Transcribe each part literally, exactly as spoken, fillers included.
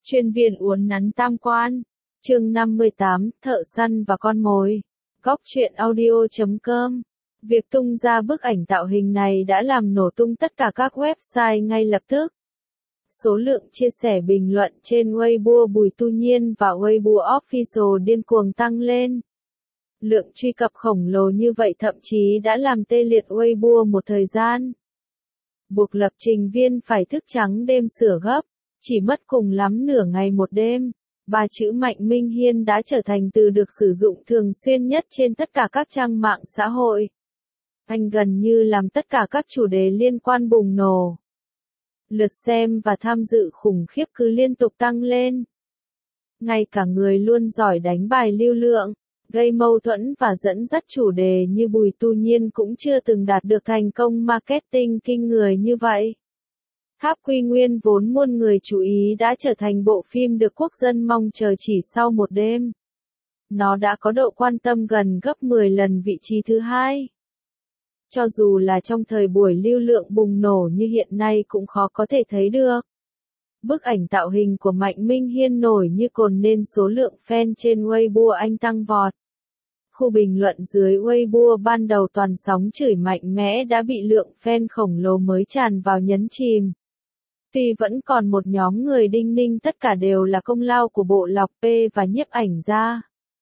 Chuyên viên uốn nắn tam quan. Chương năm mươi tám, thợ săn và con mồi. Góc truyện audio chấm com. Việc tung ra bức ảnh tạo hình này đã làm nổ tung tất cả các website ngay lập tức. Số lượng chia sẻ bình luận trên Weibo Bùi Tu Nhiên và Weibo Official điên cuồng tăng lên. Lượng truy cập khổng lồ như vậy thậm chí đã làm tê liệt Weibo một thời gian. Buộc lập trình viên phải thức trắng đêm sửa gấp. Chỉ mất cùng lắm nửa ngày một đêm, ba chữ Mạnh Minh Hiên đã trở thành từ được sử dụng thường xuyên nhất trên tất cả các trang mạng xã hội. Anh gần như làm tất cả các chủ đề liên quan bùng nổ. Lượt xem và tham dự khủng khiếp cứ liên tục tăng lên. Ngay cả người luôn giỏi đánh bài lưu lượng, gây mâu thuẫn và dẫn dắt chủ đề như Bùi Tu Nhiên cũng chưa từng đạt được thành công marketing kinh người như vậy. Tháp Quy Nguyên vốn muôn người chú ý đã trở thành bộ phim được quốc dân mong chờ chỉ sau một đêm. Nó đã có độ quan tâm gần gấp mười lần vị trí thứ hai. Cho dù là trong thời buổi lưu lượng bùng nổ như hiện nay cũng khó có thể thấy được. Bức ảnh tạo hình của Mạnh Minh Hiên nổi như cồn nên số lượng fan trên Weibo anh tăng vọt. Khu bình luận dưới Weibo ban đầu toàn sóng chửi mạnh mẽ đã bị lượng fan khổng lồ mới tràn vào nhấn chìm. Tuy vẫn còn một nhóm người đinh ninh tất cả đều là công lao của bộ lọc P và nhiếp ảnh gia.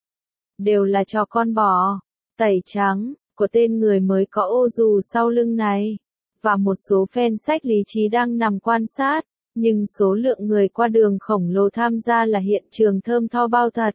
Đều là trò con bò, tẩy trắng, của tên người mới có ô dù sau lưng này. Và một số fan sách lý trí đang nằm quan sát, nhưng số lượng người qua đường khổng lồ tham gia là hiện trường thơm tho bao thật.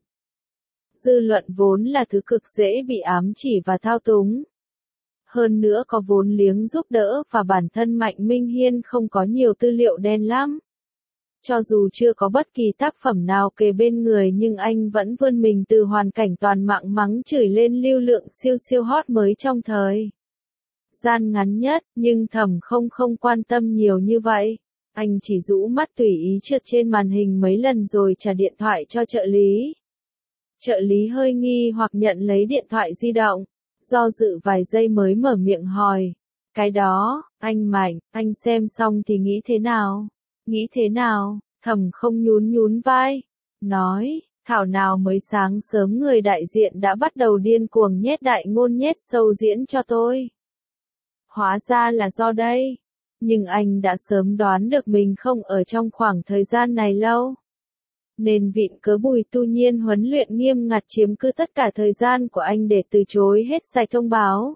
Dư luận vốn là thứ cực dễ bị ám chỉ và thao túng. Hơn nữa có vốn liếng giúp đỡ và bản thân Mạnh Minh Hiên không có nhiều tư liệu đen lắm. Cho dù chưa có bất kỳ tác phẩm nào kề bên người nhưng anh vẫn vươn mình từ hoàn cảnh toàn mạng mắng chửi lên lưu lượng siêu siêu hot mới trong thời gian ngắn nhất, nhưng Thẩm không không quan tâm nhiều như vậy. Anh chỉ rũ mắt tùy ý trượt trên màn hình mấy lần rồi trả điện thoại cho trợ lý. Trợ lý hơi nghi hoặc nhận lấy điện thoại di động. Do dự vài giây mới mở miệng hỏi. Cái đó, anh Mạnh, anh xem xong thì nghĩ thế nào? Nghĩ thế nào? Thẩm không nhún nhún vai. Nói, thảo nào mới sáng sớm người đại diện đã bắt đầu điên cuồng nhét đại ngôn nhét sâu diễn cho tôi. Hóa ra là do đây. Nhưng anh đã sớm đoán được mình không ở trong khoảng thời gian này lâu. Nên vịn cớ Bùi Tu Nhiên huấn luyện nghiêm ngặt chiếm cứ tất cả thời gian của anh để từ chối hết sạch thông báo.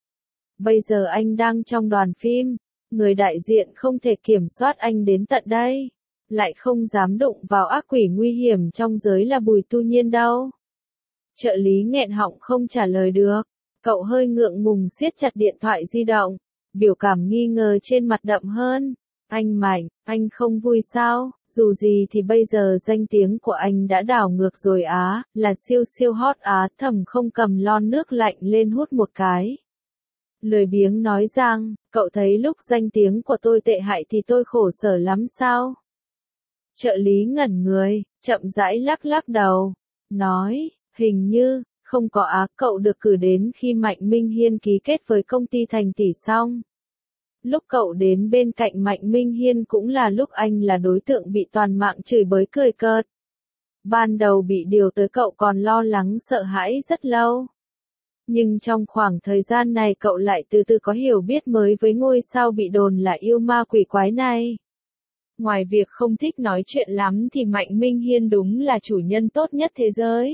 Bây giờ anh đang trong đoàn phim, người đại diện không thể kiểm soát anh đến tận đây, lại không dám đụng vào ác quỷ nguy hiểm trong giới là Bùi Tu Nhiên đâu. Trợ lý nghẹn họng không trả lời được, cậu hơi ngượng ngùng siết chặt điện thoại di động, biểu cảm nghi ngờ trên mặt đậm hơn. Anh Mạnh, anh không vui sao? Dù gì thì bây giờ danh tiếng của anh đã đảo ngược rồi á, là siêu siêu hot á. Thẩm không cầm lon nước lạnh lên hút một cái. Lười biếng nói rằng, cậu thấy lúc danh tiếng của tôi tệ hại thì tôi khổ sở lắm sao? Trợ lý ngẩn người, chậm rãi lắc lắc đầu, nói, hình như, không có á. Cậu được cử đến khi Mạnh Minh Hiên ký kết với công ty Thành Tỷ xong. Lúc cậu đến bên cạnh Mạnh Minh Hiên cũng là lúc anh là đối tượng bị toàn mạng chửi bới cười cợt. Ban đầu bị điều tới cậu còn lo lắng sợ hãi rất lâu. Nhưng trong khoảng thời gian này cậu lại từ từ có hiểu biết mới với ngôi sao bị đồn là yêu ma quỷ quái này. Ngoài việc không thích nói chuyện lắm thì Mạnh Minh Hiên đúng là chủ nhân tốt nhất thế giới.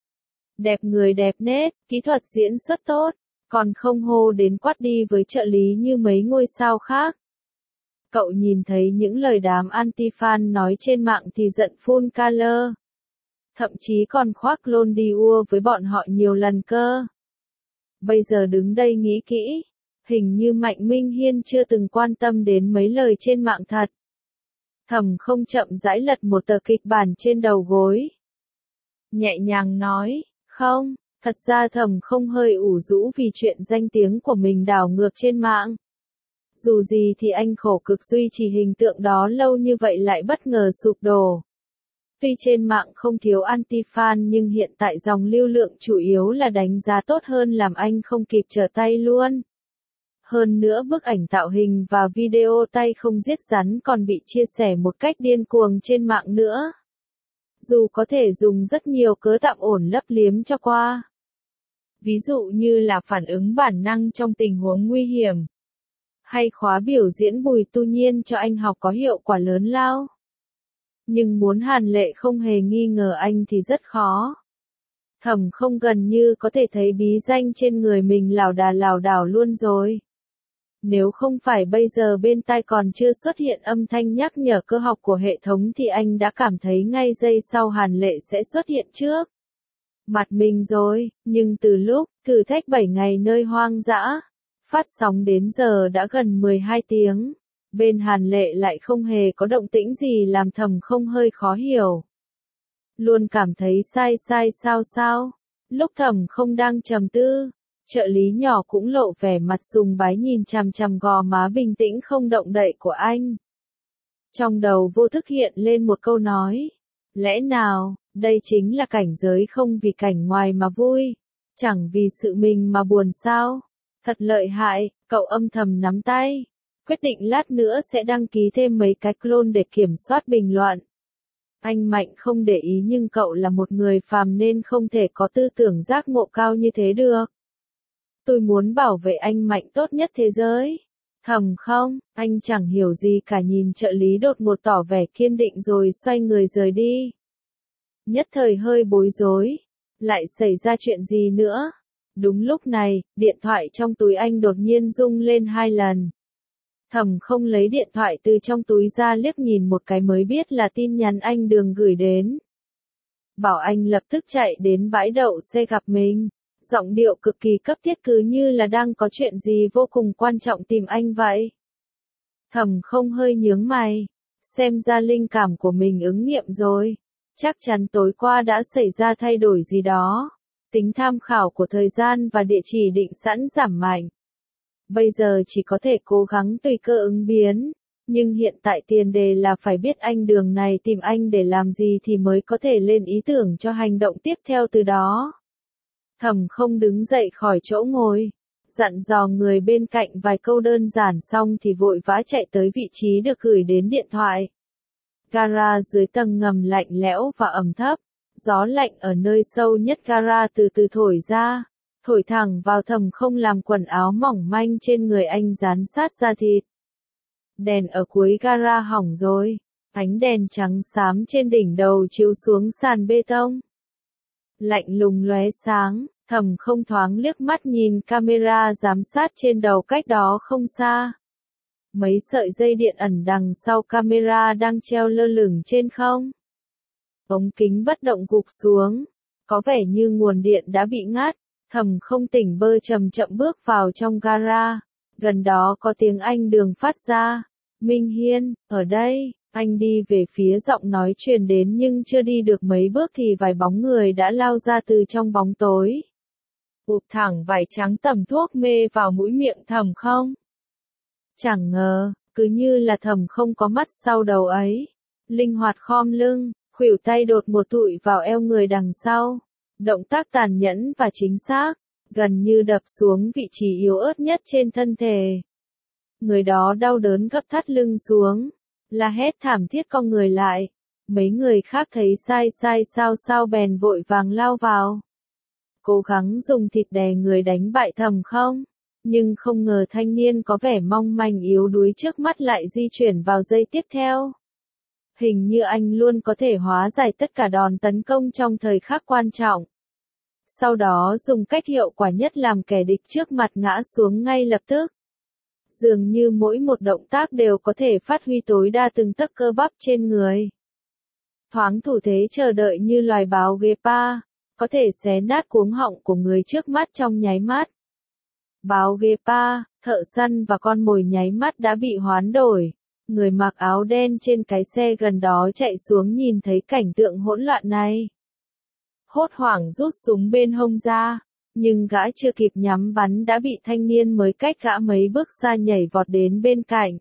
Đẹp người đẹp nết, kỹ thuật diễn xuất tốt. Còn không hô đến quát đi với trợ lý như mấy ngôi sao khác. Cậu nhìn thấy những lời đám anti-fan nói trên mạng thì giận phun color. Thậm chí còn khoác lôn đi ua với bọn họ nhiều lần cơ. Bây giờ đứng đây nghĩ kỹ, hình như Mạnh Minh Hiên chưa từng quan tâm đến mấy lời trên mạng thật. Thẩm không chậm rãi lật một tờ kịch bản trên đầu gối. Nhẹ nhàng nói, không. Thật ra Thẩm không hơi ủ rũ vì chuyện danh tiếng của mình đảo ngược trên mạng. Dù gì thì anh khổ cực duy trì hình tượng đó lâu như vậy lại bất ngờ sụp đổ. Tuy trên mạng không thiếu anti-fan nhưng hiện tại dòng lưu lượng chủ yếu là đánh giá tốt hơn làm anh không kịp trở tay luôn. Hơn nữa bức ảnh tạo hình và video tay không giết rắn còn bị chia sẻ một cách điên cuồng trên mạng nữa. Dù có thể dùng rất nhiều cớ tạm ổn lấp liếm cho qua. Ví dụ như là phản ứng bản năng trong tình huống nguy hiểm. Hay khóa biểu diễn Bùi Tu Nhiên cho anh học có hiệu quả lớn lao. Nhưng muốn Hàn Lệ không hề nghi ngờ anh thì rất khó. Thẩm Không gần như có thể thấy bí danh trên người mình lảo đà lảo đảo luôn rồi. Nếu không phải bây giờ bên tai còn chưa xuất hiện âm thanh nhắc nhở cơ học của hệ thống thì anh đã cảm thấy ngay giây sau Hàn Lệ sẽ xuất hiện trước mặt mình rồi, nhưng từ lúc thử thách bảy ngày nơi hoang dã phát sóng đến giờ đã gần mười hai tiếng, bên Hàn Lệ lại không hề có động tĩnh gì làm Thẩm Không hơi khó hiểu. Luôn cảm thấy sai sai sao sao. Lúc Thẩm Không đang trầm tư, trợ lý nhỏ cũng lộ vẻ mặt sùng bái nhìn chằm chằm gò má bình tĩnh không động đậy của anh. Trong đầu vô thức hiện lên một câu nói. Lẽ nào, đây chính là cảnh giới không vì cảnh ngoài mà vui, chẳng vì sự mình mà buồn sao? Thật lợi hại, cậu âm thầm nắm tay. Quyết định lát nữa sẽ đăng ký thêm mấy cái clone để kiểm soát bình luận. Anh Mạnh không để ý nhưng cậu là một người phàm nên không thể có tư tưởng giác ngộ cao như thế được. Tôi muốn bảo vệ anh Mạnh tốt nhất thế giới. Thầm không, anh chẳng hiểu gì cả nhìn trợ lý đột ngột tỏ vẻ kiên định rồi xoay người rời đi. Nhất thời hơi bối rối. Lại xảy ra chuyện gì nữa? Đúng lúc này, điện thoại trong túi anh đột nhiên rung lên hai lần. Thẩm Không lấy điện thoại từ trong túi ra liếc nhìn một cái mới biết là tin nhắn anh Đường gửi đến. Bảo anh lập tức chạy đến bãi đậu xe gặp mình. Giọng điệu cực kỳ cấp thiết cứ như là đang có chuyện gì vô cùng quan trọng tìm anh vậy. Thẩm Không hơi nhướng mày. Xem ra linh cảm của mình ứng nghiệm rồi. Chắc chắn tối qua đã xảy ra thay đổi gì đó. Tính tham khảo của thời gian và địa chỉ định sẵn giảm mạnh. Bây giờ chỉ có thể cố gắng tùy cơ ứng biến. Nhưng hiện tại tiền đề là phải biết anh Đường này tìm anh để làm gì thì mới có thể lên ý tưởng cho hành động tiếp theo từ đó. Thẩm Không đứng dậy khỏi chỗ ngồi, dặn dò người bên cạnh vài câu đơn giản xong thì vội vã chạy tới vị trí được gửi đến điện thoại. Gara dưới tầng ngầm lạnh lẽo và ẩm thấp, gió lạnh ở nơi sâu nhất gara từ từ thổi ra, thổi thẳng vào Thẩm Không làm quần áo mỏng manh trên người anh dán sát da thịt. Đèn ở cuối gara hỏng rồi, ánh đèn trắng xám trên đỉnh đầu chiếu xuống sàn bê tông. Lạnh lùng lóe sáng, Thẩm Không thoáng liếc mắt nhìn camera giám sát trên đầu cách đó không xa. Mấy sợi dây điện ẩn đằng sau camera đang treo lơ lửng trên không. Ống kính bất động gục xuống, có vẻ như nguồn điện đã bị ngắt. Thẩm Không tỉnh bơ chậm chậm bước vào trong gara, gần đó có tiếng anh Đường phát ra. Minh Hiên, ở đây. Anh đi về phía giọng nói truyền đến nhưng chưa đi được mấy bước thì vài bóng người đã lao ra từ trong bóng tối. Ụp thẳng vải trắng tẩm thuốc mê vào mũi miệng Thẩm Không. Chẳng ngờ, cứ như là Thẩm Không có mắt sau đầu ấy. Linh hoạt khom lưng, khuỷu tay đột một tụi vào eo người đằng sau. Động tác tàn nhẫn và chính xác, gần như đập xuống vị trí yếu ớt nhất trên thân thể. Người đó đau đớn gấp thắt lưng xuống. La hét thảm thiết cong người lại. Mấy người khác thấy sai sai sao sao bèn vội vàng lao vào. Cố gắng dùng thịt đè người đánh bại Thẩm Không. Nhưng không ngờ thanh niên có vẻ mong manh yếu đuối trước mắt lại di chuyển vào giây tiếp theo. Hình như anh luôn có thể hóa giải tất cả đòn tấn công trong thời khắc quan trọng. Sau đó dùng cách hiệu quả nhất làm kẻ địch trước mặt ngã xuống ngay lập tức. Dường như mỗi một động tác đều có thể phát huy tối đa từng tấc cơ bắp trên người. Thoáng thủ thế chờ đợi như loài báo Gepa, có thể xé nát cuống họng của người trước mắt trong nháy mắt. Báo Gepa, thợ săn và con mồi nháy mắt đã bị hoán đổi. Người mặc áo đen trên cái xe gần đó chạy xuống nhìn thấy cảnh tượng hỗn loạn này. Hốt hoảng rút súng bên hông ra. Nhưng gã chưa kịp nhắm bắn đã bị thanh niên mới cách gã mấy bước xa nhảy vọt đến bên cạnh.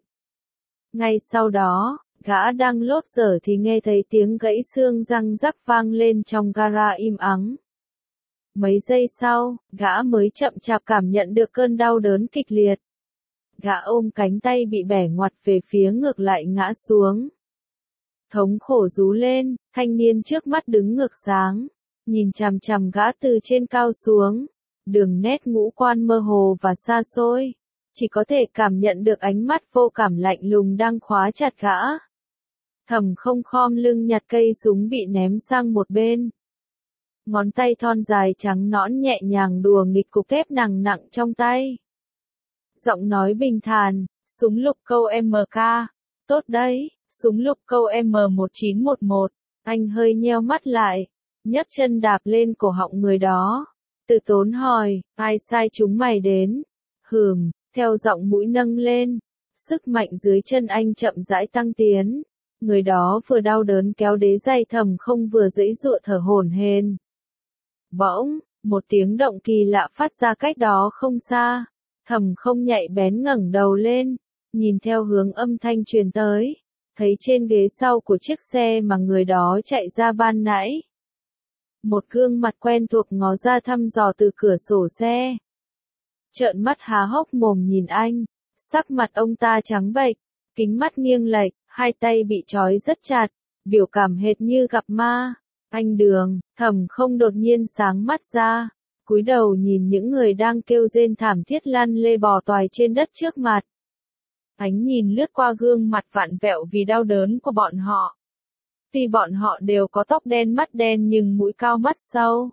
Ngay sau đó, gã đang lốt dở thì nghe thấy tiếng gãy xương răng rắc vang lên trong gara im ắng. Mấy giây sau, gã mới chậm chạp cảm nhận được cơn đau đớn kịch liệt. Gã ôm cánh tay bị bẻ ngoặt về phía ngược lại ngã xuống. Thống khổ rú lên, thanh niên trước mắt đứng ngược sáng, nhìn chằm chằm gã từ trên cao xuống, đường nét ngũ quan mơ hồ và xa xôi, chỉ có thể cảm nhận được ánh mắt vô cảm lạnh lùng đang khóa chặt gã. Thẩm Không khom lưng nhặt cây súng bị ném sang một bên. Ngón tay thon dài trắng nõn nhẹ nhàng đùa nghịch cục thép nặng nặng trong tay. Giọng nói bình thản, súng lục câu em ca, tốt đấy, súng lục câu em một chín một một, anh hơi nheo mắt lại, nhấc chân đạp lên cổ họng người đó. Từ tốn hỏi, ai sai chúng mày đến? Hừm, theo giọng mũi nâng lên, sức mạnh dưới chân anh chậm rãi tăng tiến. Người đó vừa đau đớn kéo đế giày Thẩm Không vừa giãy giụa thở hổn hển. Bỗng, một tiếng động kỳ lạ phát ra cách đó không xa. Thẩm Không nhạy bén ngẩng đầu lên, nhìn theo hướng âm thanh truyền tới, thấy trên ghế sau của chiếc xe mà người đó chạy ra ban nãy. Một gương mặt quen thuộc ngó ra thăm dò từ cửa sổ xe. Trợn mắt há hốc mồm nhìn anh, sắc mặt ông ta trắng bệch, kính mắt nghiêng lệch, hai tay bị trói rất chặt, biểu cảm hệt như gặp ma. Anh Đường, Thẩm Không đột nhiên sáng mắt ra, cúi đầu nhìn những người đang kêu rên thảm thiết lăn lê bò toài trên đất trước mặt. Ánh nhìn lướt qua gương mặt vặn vẹo vì đau đớn của bọn họ. Tuy bọn họ đều có tóc đen mắt đen nhưng mũi cao mắt sâu.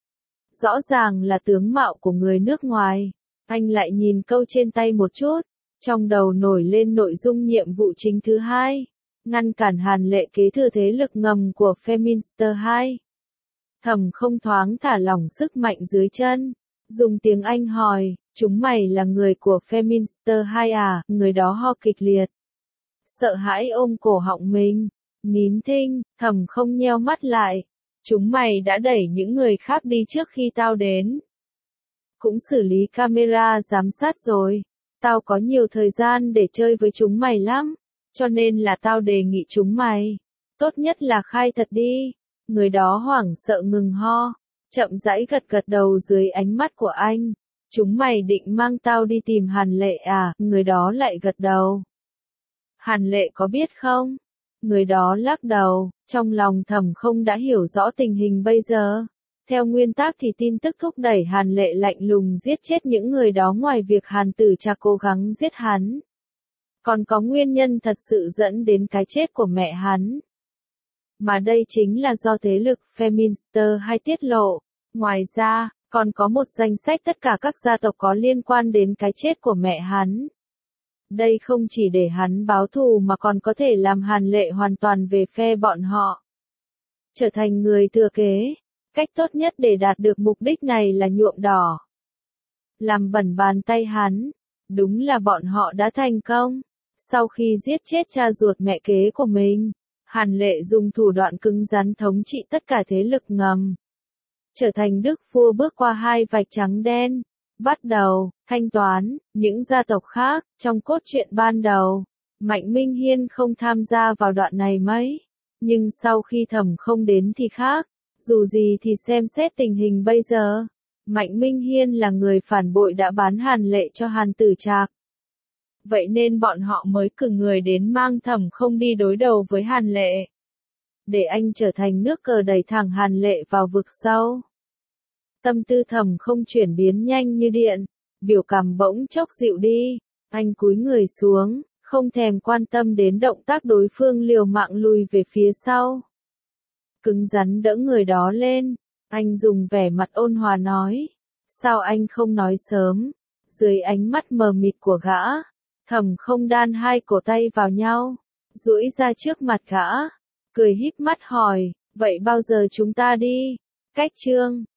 Rõ ràng là tướng mạo của người nước ngoài. Anh lại nhìn câu trên tay một chút, trong đầu nổi lên nội dung nhiệm vụ chính thứ hai. Ngăn cản Hàn Lệ kế thừa thế lực ngầm của Feminster hai. Thẩm Không thoáng thả lỏng sức mạnh dưới chân, dùng tiếng Anh hỏi, chúng mày là người của Feminster hai à? Người đó ho kịch liệt, sợ hãi ôm cổ họng mình, nín thinh. Thẩm Không nheo mắt lại, chúng mày đã đẩy những người khác đi trước khi tao đến. Cũng xử lý camera giám sát rồi, tao có nhiều thời gian để chơi với chúng mày lắm. Cho nên là tao đề nghị chúng mày, tốt nhất là khai thật đi. Người đó hoảng sợ ngừng ho, chậm rãi gật gật đầu dưới ánh mắt của anh. Chúng mày định mang tao đi tìm Hàn Lệ à? Người đó lại gật đầu. Hàn Lệ có biết không? Người đó lắc đầu, trong lòng Thẩm Không đã hiểu rõ tình hình bây giờ. Theo nguyên tắc thì tin tức thúc đẩy Hàn Lệ lạnh lùng giết chết những người đó ngoài việc Hàn Tử Trạc cố gắng giết hắn. Còn có nguyên nhân thật sự dẫn đến cái chết của mẹ hắn. Mà đây chính là do thế lực Feminster hai tiết lộ. Ngoài ra, còn có một danh sách tất cả các gia tộc có liên quan đến cái chết của mẹ hắn. Đây không chỉ để hắn báo thù mà còn có thể làm Hàn Lệ hoàn toàn về phe bọn họ. Trở thành người thừa kế. Cách tốt nhất để đạt được mục đích này là nhuộm đỏ. Làm bẩn bàn tay hắn. Đúng là bọn họ đã thành công. Sau khi giết chết cha ruột mẹ kế của mình, Hàn Lệ dùng thủ đoạn cứng rắn thống trị tất cả thế lực ngầm. Trở thành đức vua bước qua hai vạch trắng đen. Bắt đầu, thanh toán, những gia tộc khác, trong cốt truyện ban đầu. Mạnh Minh Hiên không tham gia vào đoạn này mấy. Nhưng sau khi Thẩm Không đến thì khác. Dù gì thì xem xét tình hình bây giờ. Mạnh Minh Hiên là người phản bội đã bán Hàn Lệ cho Hàn Tử Trạc. Vậy nên bọn họ mới cử người đến mang Thẩm Không đi đối đầu với Hàn Lệ. Để anh trở thành nước cờ đẩy thẳng Hàn Lệ vào vực sâu. Tâm tư Thẩm Không chuyển biến nhanh như điện, biểu cảm bỗng chốc dịu đi. Anh cúi người xuống, không thèm quan tâm đến động tác đối phương liều mạng lùi về phía sau. Cứng rắn đỡ người đó lên, anh dùng vẻ mặt ôn hòa nói. Sao anh không nói sớm? Dưới ánh mắt mờ mịt của gã, Thẩm Không đan hai cổ tay vào nhau, duỗi ra trước mặt gã, cười híp mắt hỏi, vậy bao giờ chúng ta đi? Cách chương